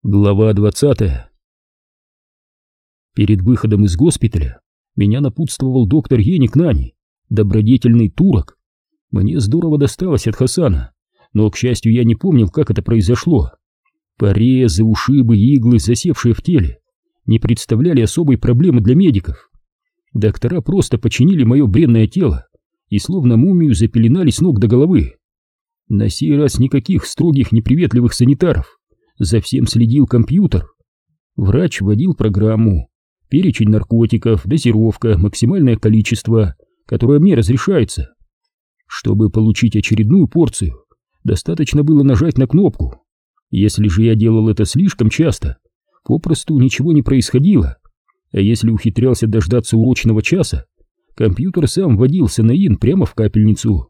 Глава 20. Перед выходом из госпиталя меня напутствовал доктор Еникнани, добродетельный турок. Мне здорово досталось от Хасана, но, к счастью, я не помнил, как это произошло. Порезы, ушибы, иглы, засевшие в теле, не представляли особой проблемы для медиков. Доктора просто починили мое бренное тело и словно мумию запеленали с ног до головы. На сей раз никаких строгих неприветливых санитаров. За всем следил компьютер. Врач вводил программу, перечень наркотиков, дозировка, максимальное количество, которое мне разрешается. Чтобы получить очередную порцию, достаточно было нажать на кнопку. Если же я делал это слишком часто, попросту ничего не происходило. А если ухитрялся дождаться урочного часа, компьютер сам вводил санаин прямо в капельницу.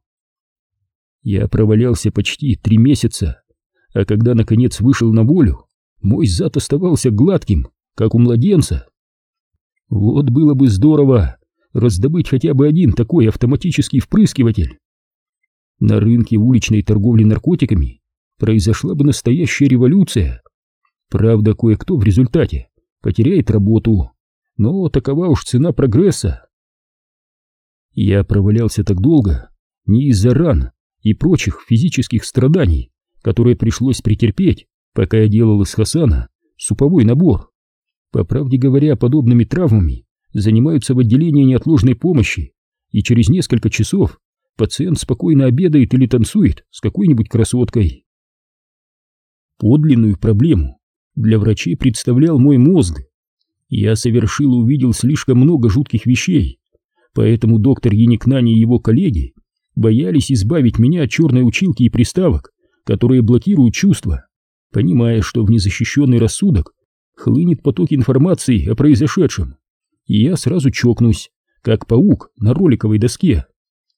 Я провалялся почти 3 месяца. А когда наконец вышел на волю, мой зад оставался гладким, как у младенца. Вот было бы здорово раздобыть хотя бы один такой автоматический впрыскиватель. На рынке уличной торговли наркотиками произошла бы настоящая революция. Правда, кое-кто в результате потеряет работу, но такова уж цена прогресса. Я провалялся так долго не из-за ран и прочих физических страданий, которые пришлось претерпеть, пока я делал из Хасана суповой набор. По правде говоря, подобными травмами занимаются в отделении неотложной помощи, и через несколько часов пациент спокойно обедает или танцует с какой-нибудь красоткой. Подлинную проблему для врачей представлял мой мозг. Я совершил и увидел слишком много жутких вещей, поэтому доктор Еникнани и его коллеги боялись избавить меня от черной училки и приставок, которые блокируют чувства, понимая, что в незащищенный рассудок хлынет поток информации о произошедшем, и я сразу чокнусь, как паук на роликовой доске.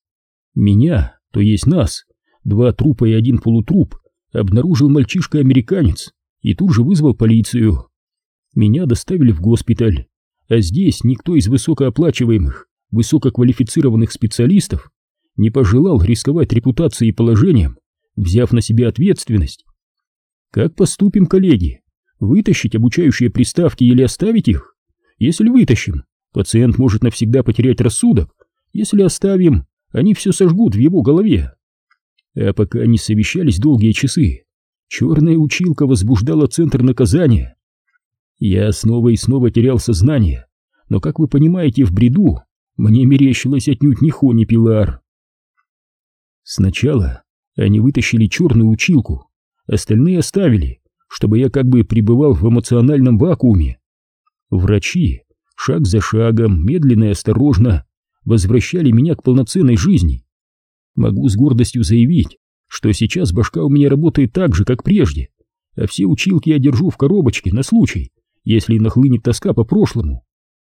Меня, то есть нас, 2 трупа и 1 полутруп, обнаружил мальчишка-американец и тут же вызвал полицию. Меня доставили в госпиталь, а здесь никто из высокооплачиваемых, высококвалифицированных специалистов не пожелал рисковать репутацией и положением, взяв на себя ответственность. Как поступим, коллеги? Вытащить обучающие приставки или оставить их? Если вытащим, пациент может навсегда потерять рассудок. Если оставим, они все сожгут в его голове. А пока они совещались долгие часы, черная училка возбуждала центр наказания. Я снова и снова терял сознание, но, как вы понимаете, в бреду мне мерещилось отнюдь не Хони Пилар. Сначала они вытащили черную училку, остальные оставили, чтобы я как бы пребывал в эмоциональном вакууме. Врачи, шаг за шагом, медленно и осторожно, возвращали меня к полноценной жизни. Могу с гордостью заявить, что сейчас башка у меня работает так же, как прежде, а все училки я держу в коробочке на случай, если нахлынет тоска по прошлому.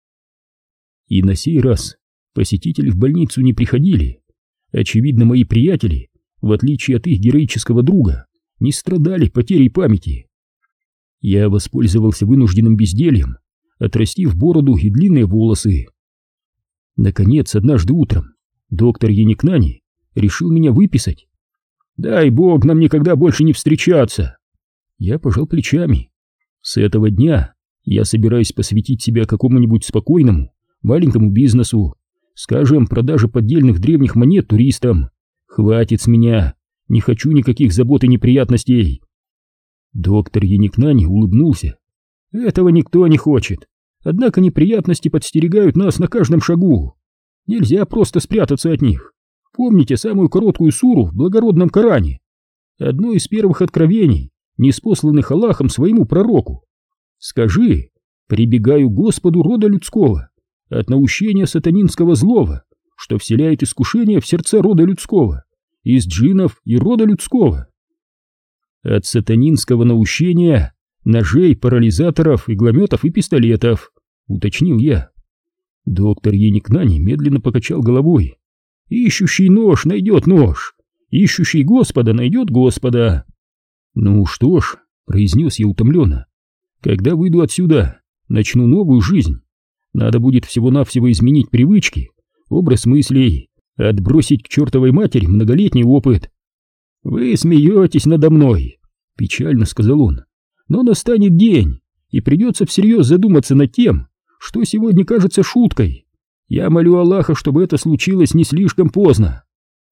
И на сей раз посетители в больницу не приходили. Очевидно, мои приятели, в отличие от их героического друга, не страдали потерей памяти. Я воспользовался вынужденным бездельем, отрастив бороду и длинные волосы. Наконец, однажды утром доктор Еникнани решил меня выписать. «Дай бог нам никогда больше не встречаться!» Я пожал плечами. С этого дня я собираюсь посвятить себя какому-нибудь спокойному, маленькому бизнесу, скажем, продаже поддельных древних монет туристам. Хватит с меня, не хочу никаких забот и неприятностей. Доктор Еникнани улыбнулся. Этого никто не хочет, однако неприятности подстерегают нас на каждом шагу. Нельзя просто спрятаться от них. Помните самую короткую суру в благородном Коране? Одно из первых откровений, ниспосланных Аллахом своему пророку. Скажи: прибегаю к Господу рода людского от наущения сатанинского злого, что вселяет искушение в сердца рода людского, из джиннов и рода людского. От сатанинского наущения ножей, парализаторов, иглометов и пистолетов, уточнил я. Доктор Еникнани медленно покачал головой. Ищущий нож найдет нож, ищущий Господа найдет Господа. Ну что ж, произнес я утомленно, когда выйду отсюда, начну новую жизнь. Надо будет всего-навсего изменить привычки, образ мыслей, отбросить к чертовой матери многолетний опыт. «Вы смеетесь надо мной», — печально сказал он. но настанет день, и придется всерьез задуматься над тем, что сегодня кажется шуткой. Я молю Аллаха, чтобы это случилось не слишком поздно.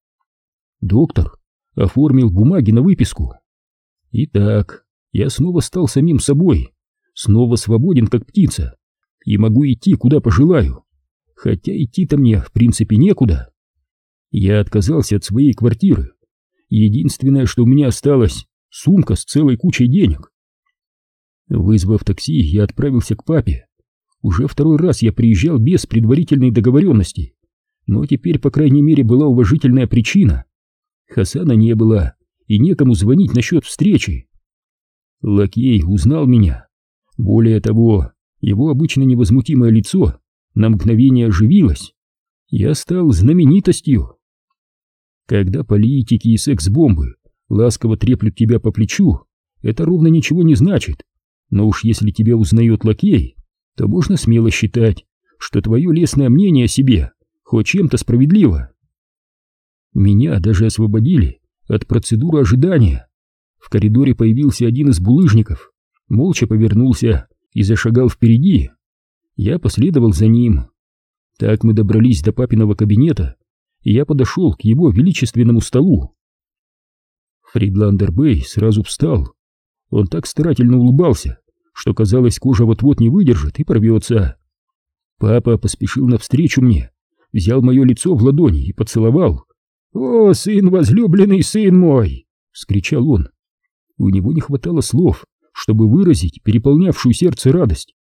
Доктор оформил бумаги на выписку. Итак, я снова стал самим собой, снова свободен как птица, и могу идти куда пожелаю, хотя идти-то мне в принципе некуда. Я отказался от своей квартиры. Единственное, что у меня осталось, сумка с целой кучей денег. Вызвав такси, я отправился к папе. Уже второй раз я приезжал без предварительной договоренности, но теперь, по крайней мере, была уважительная причина. Хасана не было, и некому звонить насчет встречи. Лакей узнал меня. Более того, его обычно невозмутимое лицо на мгновение оживилось. Я стал знаменитостью. Когда политики и секс-бомбы ласково треплют тебя по плечу, это ровно ничего не значит. Но уж если тебя узнает лакей, то можно смело считать, что твое лестное мнение о себе хоть чем-то справедливо. Меня даже освободили от процедуры ожидания. В коридоре появился один из булыжников, молча повернулся и зашагал впереди. Я последовал за ним. Так мы добрались до папиного кабинета, и я подошел к его величественному столу. Фридландер Бэй сразу встал. Он так старательно улыбался, что казалось, кожа вот-вот не выдержит и порвется. Папа поспешил навстречу мне, взял мое лицо в ладони и поцеловал. «О, сын возлюбленный, сын мой!» — вскричал он. У него не хватало слов, чтобы выразить переполнявшую сердце радость.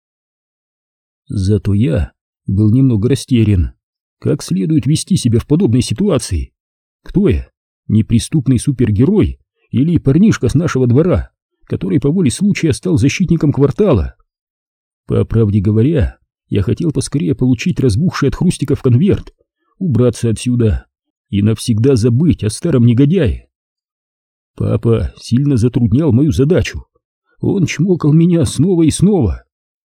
Зато я был немного растерян. Как следует вести себя в подобной ситуации? Кто я? Неприступный супергерой или парнишка с нашего двора, который по воле случая стал защитником квартала? По правде говоря, я хотел поскорее получить разбухший от хрустиков конверт, убраться отсюда и навсегда забыть о старом негодяе. Папа сильно затруднял мою задачу. Он чмокал меня снова и снова.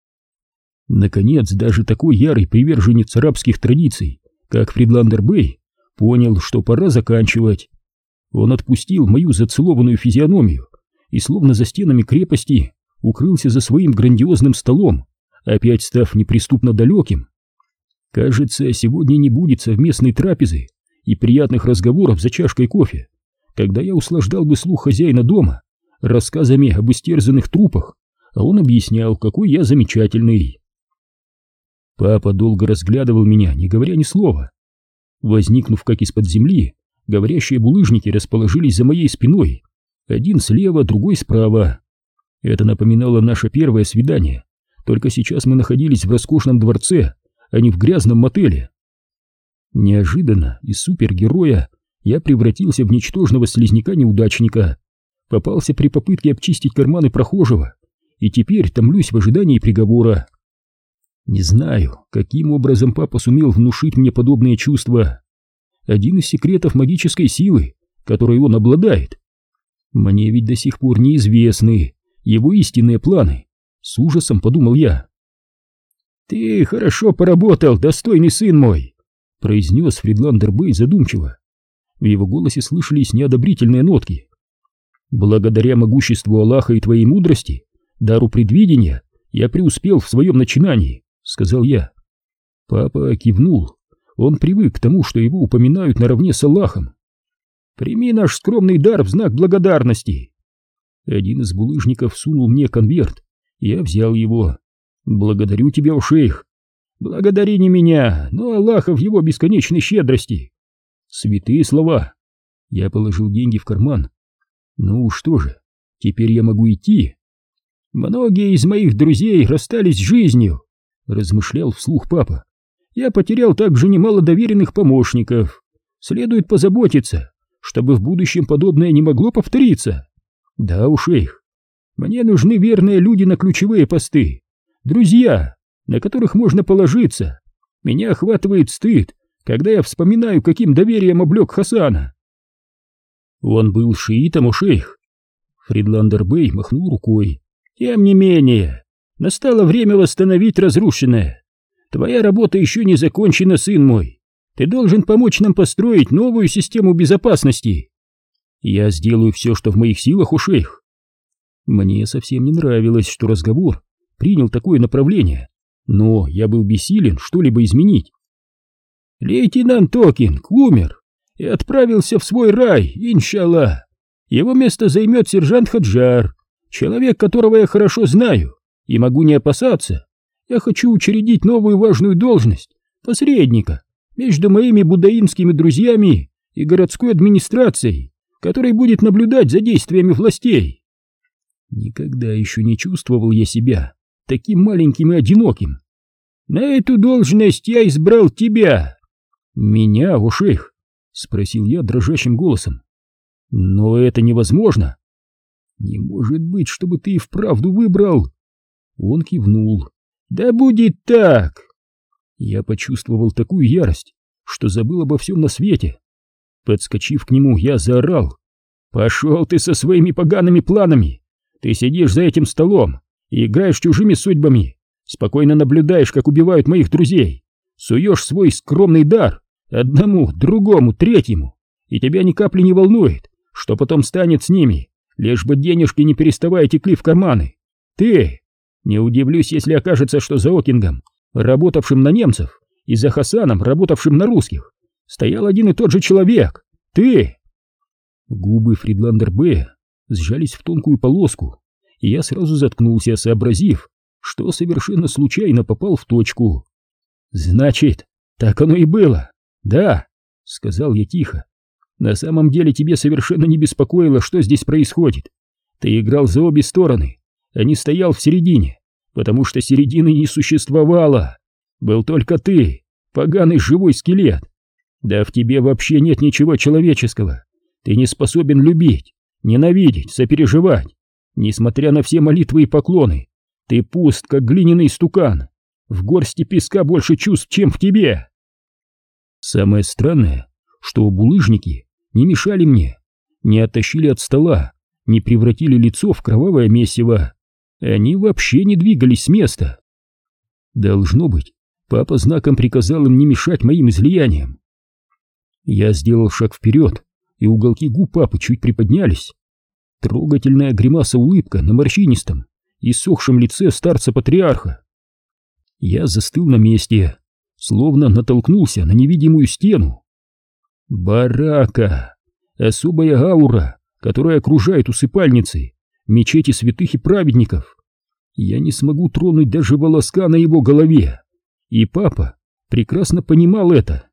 Наконец, даже такой ярый приверженец арабских традиций, как Фридландер Бэй, понял, что пора заканчивать. Он отпустил мою зацелованную физиономию и, словно за стенами крепости, укрылся за своим грандиозным столом, опять став неприступно далеким. Кажется, сегодня не будет совместной трапезы и приятных разговоров за чашкой кофе, когда я услаждал бы слух хозяина дома рассказами об истерзанных трупах, а он объяснял, какой я замечательный. Папа долго разглядывал меня, не говоря ни слова. Возникнув как из-под земли, говорящие булыжники расположились за моей спиной, один слева, другой справа. Это напоминало наше первое свидание, только сейчас мы находились в роскошном дворце, а не в грязном мотеле. Неожиданно из супергероя я превратился в ничтожного слизняка-неудачника, попался при попытке обчистить карманы прохожего и теперь томлюсь в ожидании приговора. Не знаю, каким образом папа сумел внушить мне подобные чувства. Один из секретов магической силы, которой он обладает. Мне ведь до сих пор неизвестны его истинные планы, с ужасом подумал я. «Ты хорошо поработал, достойный сын мой», — произнес Фридландер Бэй задумчиво. В его голосе слышались неодобрительные нотки. «Благодаря могуществу Аллаха и твоей мудрости, дару предвидения, я преуспел в своем начинании», — сказал я. Папа кивнул. Он привык к тому, что его упоминают наравне с Аллахом. «Прими наш скромный дар в знак благодарности». Один из булыжников сунул мне конверт, и я взял его. «Благодарю тебя, о шейх». «Благодари не меня, но Аллаха в его бесконечной щедрости». Святые слова. Я положил деньги в карман. Ну что же, теперь я могу идти. «Многие из моих друзей расстались с жизнью», — размышлял вслух папа. «Я потерял также немало доверенных помощников. Следует позаботиться, чтобы в будущем подобное не могло повториться. Да уж, шейх, мне нужны верные люди на ключевые посты, друзья, на которых можно положиться. Меня охватывает стыд, когда я вспоминаю, каким доверием облек Хасана». «Он был шиитом, о шейх». Фридландер Бэй махнул рукой. «Тем не менее, настало время восстановить разрушенное. Твоя работа еще не закончена, сын мой. Ты должен помочь нам построить новую систему безопасности». «Я сделаю все, что в моих силах, о шейх». Мне совсем не нравилось, что разговор принял такое направление, но я был бессилен что-либо изменить. Лейтенант Окинг умер и отправился в свой рай, иншаллах. Его место займет сержант Хаджар, человек, которого я хорошо знаю и могу не опасаться. Я хочу учредить новую важную должность посредника между моими буддаинскими друзьями и городской администрацией, который будет наблюдать за действиями властей. Никогда еще не чувствовал я себя таким маленьким и одиноким. На эту должность я избрал тебя. Меня, о шейх? Спросил я дрожащим голосом. Но это невозможно. Не может быть, чтобы ты и вправду выбрал. Он кивнул. Да будет так. Я почувствовал такую ярость, что забыл обо всем на свете. Подскочив к нему, я заорал. Пошел ты со своими погаными планами. Ты сидишь за этим столом и играешь чужими судьбами, спокойно наблюдаешь, как убивают моих друзей, суешь свой скромный дар одному, другому, третьему, и тебя ни капли не волнует, что потом станет с ними, лишь бы денежки не переставая текли в карманы. Ты! Не удивлюсь, если окажется, что за Окингом, работавшим на немцев, и за Хасаном, работавшим на русских, стоял один и тот же человек. Ты! Губы Фридландер Б. сжались в тонкую полоску, и я сразу заткнулся, сообразив, что совершенно случайно попал в точку. «Значит, так оно и было. Да», — сказал я тихо. «На самом деле тебе совершенно не беспокоило, что здесь происходит. Ты играл за обе стороны, а не стоял в середине, потому что середины не существовало. Был только ты, поганый живой скелет. Да в тебе вообще нет ничего человеческого. Ты не способен любить, ненавидеть, сопереживать. Несмотря на все молитвы и поклоны, ты пуст, как глиняный стукан. В горсти песка больше чувств, чем в тебе». Самое странное, что булыжники не мешали мне, не оттащили от стола, не превратили лицо в кровавое месиво. Они вообще не двигались с места. Должно быть, папа знаком приказал им не мешать моим излияниям. Я сделал шаг вперед, и уголки губ папы чуть приподнялись. Трогательная гримаса-улыбка на морщинистом, иссохшем лице старца-патриарха. Я застыл на месте, словно натолкнулся на невидимую стену. Барака, особая аура, которая окружает усыпальницы, мечети святых и праведников. Я не смогу тронуть даже волоска на его голове, и папа прекрасно понимал это.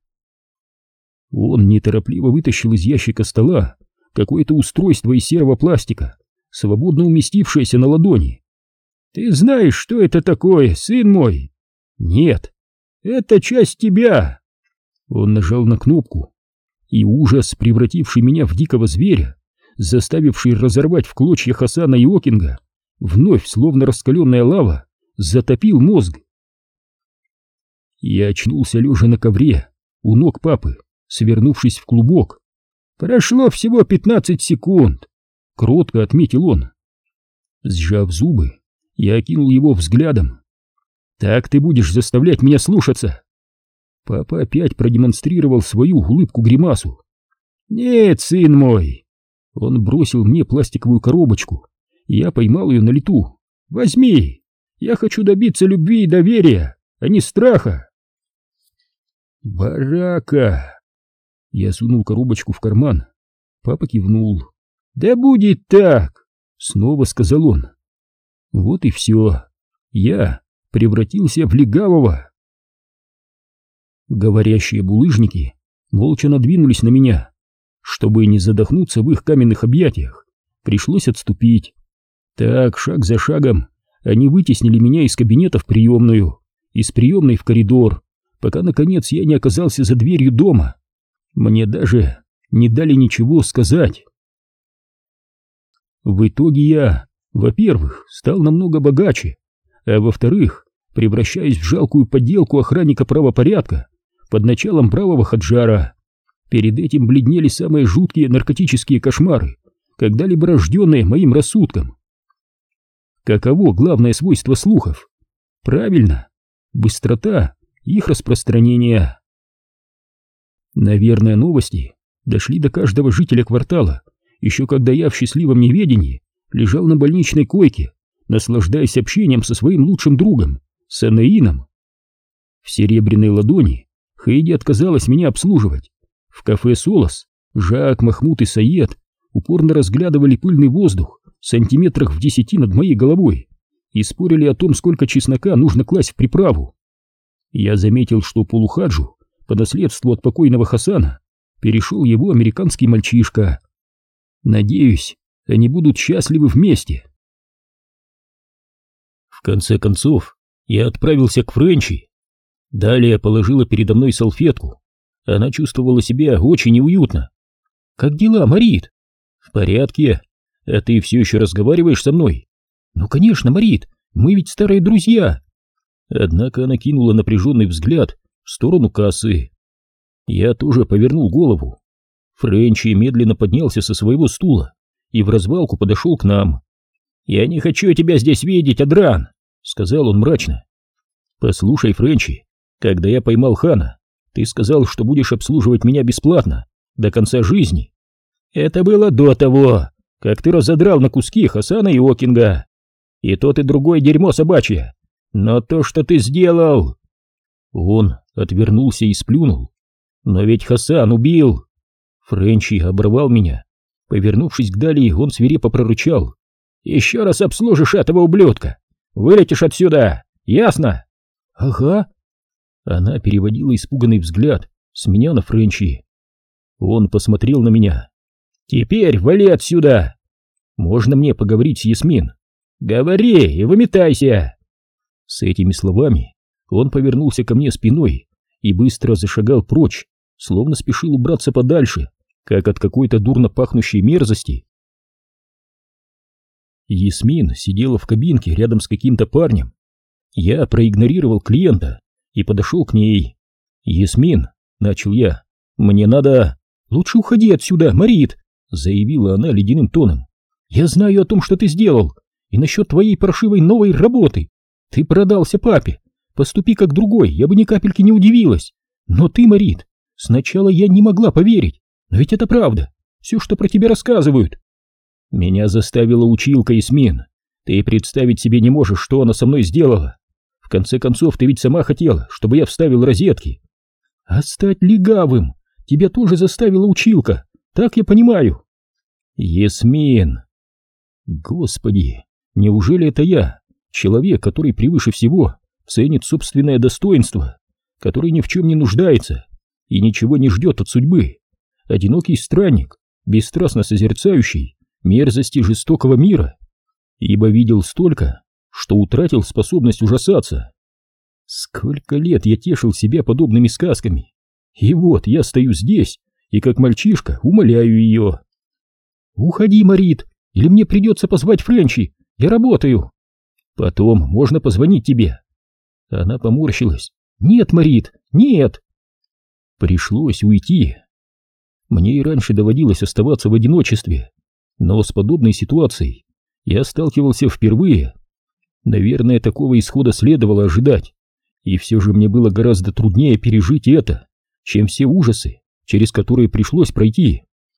Он неторопливо вытащил из ящика стола какое-то устройство из серого пластика, свободно уместившееся на ладони. «Ты знаешь, что это такое, сын мой?» «Нет, это часть тебя!» Он нажал на кнопку, и ужас, превративший меня в дикого зверя, заставивший разорвать в клочья Хасана и Окинга, вновь, словно раскаленная лава, затопил мозг. Я очнулся лежа на ковре у ног папы, свернувшись в клубок. «Прошло всего 15 секунд», — кротко отметил он. Сжав зубы, я окинул его взглядом. «Так ты будешь заставлять меня слушаться?» Папа опять продемонстрировал свою улыбку-гримасу. «Нет, сын мой!» Он бросил мне пластиковую коробочку, и я поймал ее на лету. «Возьми! Я хочу добиться любви и доверия, а не страха!» «Барака!» Я сунул коробочку в карман. Папа кивнул. «Да будет так!» — снова сказал он. Вот и все. Я превратился в легавого. Говорящие булыжники молча надвинулись на меня. Чтобы не задохнуться в их каменных объятиях, пришлось отступить. Так, шаг за шагом, они вытеснили меня из кабинета в приемную, из приемной в коридор, пока, наконец, я не оказался за дверью дома. Мне даже не дали ничего сказать. В итоге я, во-первых, стал намного богаче, а во-вторых, превращаясь в жалкую подделку охранника правопорядка под началом бравого Хаджара. Перед этим бледнели самые жуткие наркотические кошмары, когда-либо рожденные моим рассудком. Каково главное свойство слухов? Правильно, быстрота их распространения. Наверное, новости дошли до каждого жителя квартала, еще когда я в счастливом неведении лежал на больничной койке, наслаждаясь общением со своим лучшим другом, Санаином. В серебряной ладони Хейди отказалась меня обслуживать. В кафе «Солос» Жак, Махмуд и Саед упорно разглядывали пыльный воздух сантиметрах в 10 над моей головой и спорили о том, сколько чеснока нужно класть в приправу. Я заметил, что полухаджу, по наследству от покойного Хасана, перешел его американский мальчишка. Надеюсь, они будут счастливы вместе. В конце концов, я отправился к Френчи. Далее положила передо мной салфетку. Она чувствовала себя очень неуютно. «Как дела, Марит?» «В порядке. А ты все еще разговариваешь со мной?» «Ну, конечно, Марит, мы ведь старые друзья». Однако она кинула напряженный взгляд в сторону кассы. Я тоже повернул голову. Френчи медленно поднялся со своего стула и в развалку подошел к нам. «Я не хочу тебя здесь видеть, Адран», — сказал он мрачно. «Послушай, Френчи, когда я поймал Хана, ты сказал, что будешь обслуживать меня бесплатно до конца жизни. Это было до того, как ты разодрал на куски Хасана и Окинга. И тот, и другое дерьмо собачье. Но то, что ты сделал...» Он отвернулся и сплюнул. «Но ведь Хасан убил...» Френчи оборвал меня. Повернувшись к Дали, он свирепо прорычал: «Еще раз обслужишь этого ублюдка, вылетишь отсюда, ясно?» «Ага». Она переводила испуганный взгляд с меня на Френчи. Он посмотрел на меня. «Теперь вали отсюда! Можно мне поговорить с Ясмин?» «Говори и выметайся!» С этими словами он повернулся ко мне спиной и быстро зашагал прочь, словно спешил убраться подальше, как от какой-то дурно пахнущей мерзости. Ясмин сидела в кабинке рядом с каким-то парнем. Я проигнорировал клиента и подошел к ней. «Ясмин», — начал я, — «мне надо...» «Лучше уходи отсюда, Марит», — заявила она ледяным тоном. «Я знаю о том, что ты сделал, и насчет твоей паршивой новой работы. Ты продался папе. Поступи как другой, я бы ни капельки не удивилась. Но ты, Марит, сначала я не могла поверить, но ведь это правда, все, что про тебя рассказывают». «Меня заставила училка, Ясмин. Ты представить себе не можешь, что она со мной сделала. В конце концов, ты ведь сама хотела, чтобы я вставил розетки». «А стать легавым тебя тоже заставила училка, так я понимаю». «Ясмин...» Господи, неужели это я, человек, который превыше всего ценит собственное достоинство, который ни в чем не нуждается и ничего не ждет от судьбы, одинокий странник, бесстрастно созерцающий мерзости жестокого мира, ибо видел столько, что утратил способность ужасаться. Сколько лет я тешил себя подобными сказками, и вот я стою здесь и как мальчишка умоляю ее. «Уходи, Марит, или мне придется позвать Френчи, я работаю». «Потом можно позвонить тебе». Она поморщилась. «Нет, Марит, нет». Пришлось уйти. Мне и раньше доводилось оставаться в одиночестве, но с подобной ситуацией я сталкивался впервые. Наверное, такого исхода следовало ожидать, и все же мне было гораздо труднее пережить это, чем все ужасы, через которые пришлось пройти.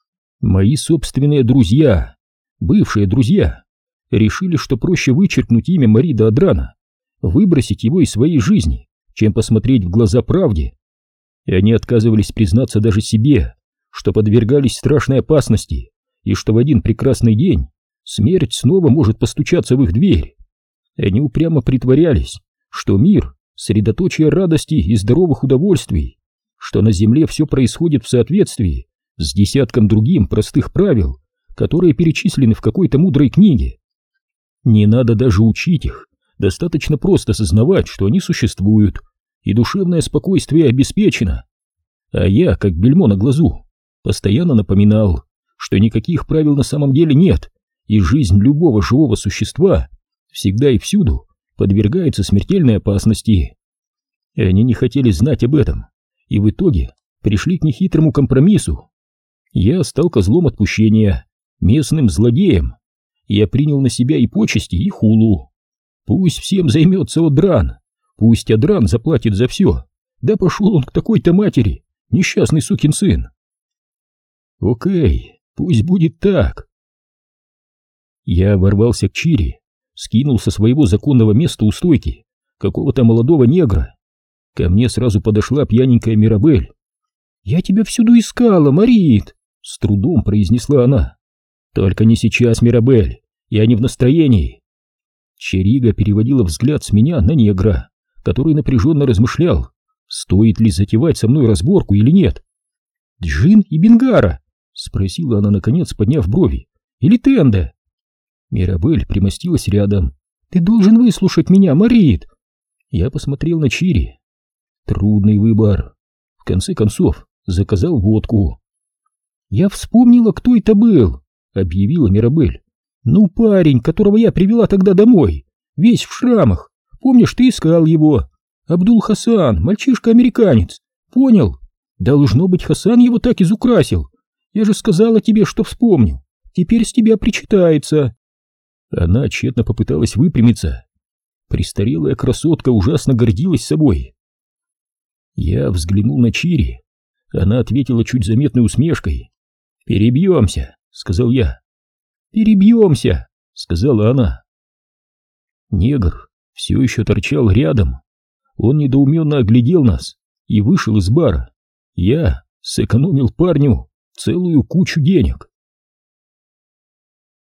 Мои собственные друзья, бывшие друзья, решили, что проще вычеркнуть имя Марида Адрана, выбросить его из своей жизни, чем посмотреть в глаза правде. И они отказывались признаться даже себе, что подвергались страшной опасности, и что в один прекрасный день смерть снова может постучаться в их дверь. Они упрямо притворялись, что мир — средоточие радости и здоровых удовольствий, что на земле все происходит в соответствии с десятком другим простых правил, которые перечислены в какой-то мудрой книге. Не надо даже учить их, достаточно просто сознавать, что они существуют, и душевное спокойствие обеспечено. А я, как бельмо на глазу, постоянно напоминал, что никаких правил на самом деле нет, и жизнь любого живого существа всегда и всюду подвергается смертельной опасности. И они не хотели знать об этом, и в итоге пришли к нехитрому компромиссу. Я стал козлом отпущения, местным злодеем. Я принял на себя и почести, и хулу. Пусть всем займется Адран, пусть Адран заплатит за все. Да пошел он к такой-то матери, несчастный сукин сын. Окей, пусть будет так. Я ворвался к Чири, скинул со своего законного места у стойки какого-то молодого негра. Ко мне сразу подошла пьяненькая Мирабель. «Я тебя всюду искала, Марит!» — с трудом произнесла она. «Только не сейчас, Мирабель, я не в настроении». Черига переводила взгляд с меня на негра, который напряженно размышлял, стоит ли затевать со мной разборку или нет. «Джин и Бенгара?» — спросила она, наконец, подняв брови. «Или Тенда?» Мирабель примостилась рядом. «Ты должен выслушать меня, Марит!» Я посмотрел на Чири. Трудный выбор. В конце концов, заказал водку. «Я вспомнила, кто это был», — объявила Мирабель. «Ну, парень, которого я привела тогда домой, весь в шрамах. Помнишь, ты искал его? Абдул-Хасан, мальчишка-американец. Понял? Должно быть, Хасан его так изукрасил. Я же сказала тебе, что вспомню. Теперь с тебя причитается». Она тщетно попыталась выпрямиться. Престарелая красотка ужасно гордилась собой. Я взглянул на Чири. Она ответила чуть заметной усмешкой. «Перебьемся», — сказал я. «Перебьемся», — сказала она. Негр все еще торчал рядом. Он недоуменно оглядел нас и вышел из бара. Я сэкономил парню целую кучу денег.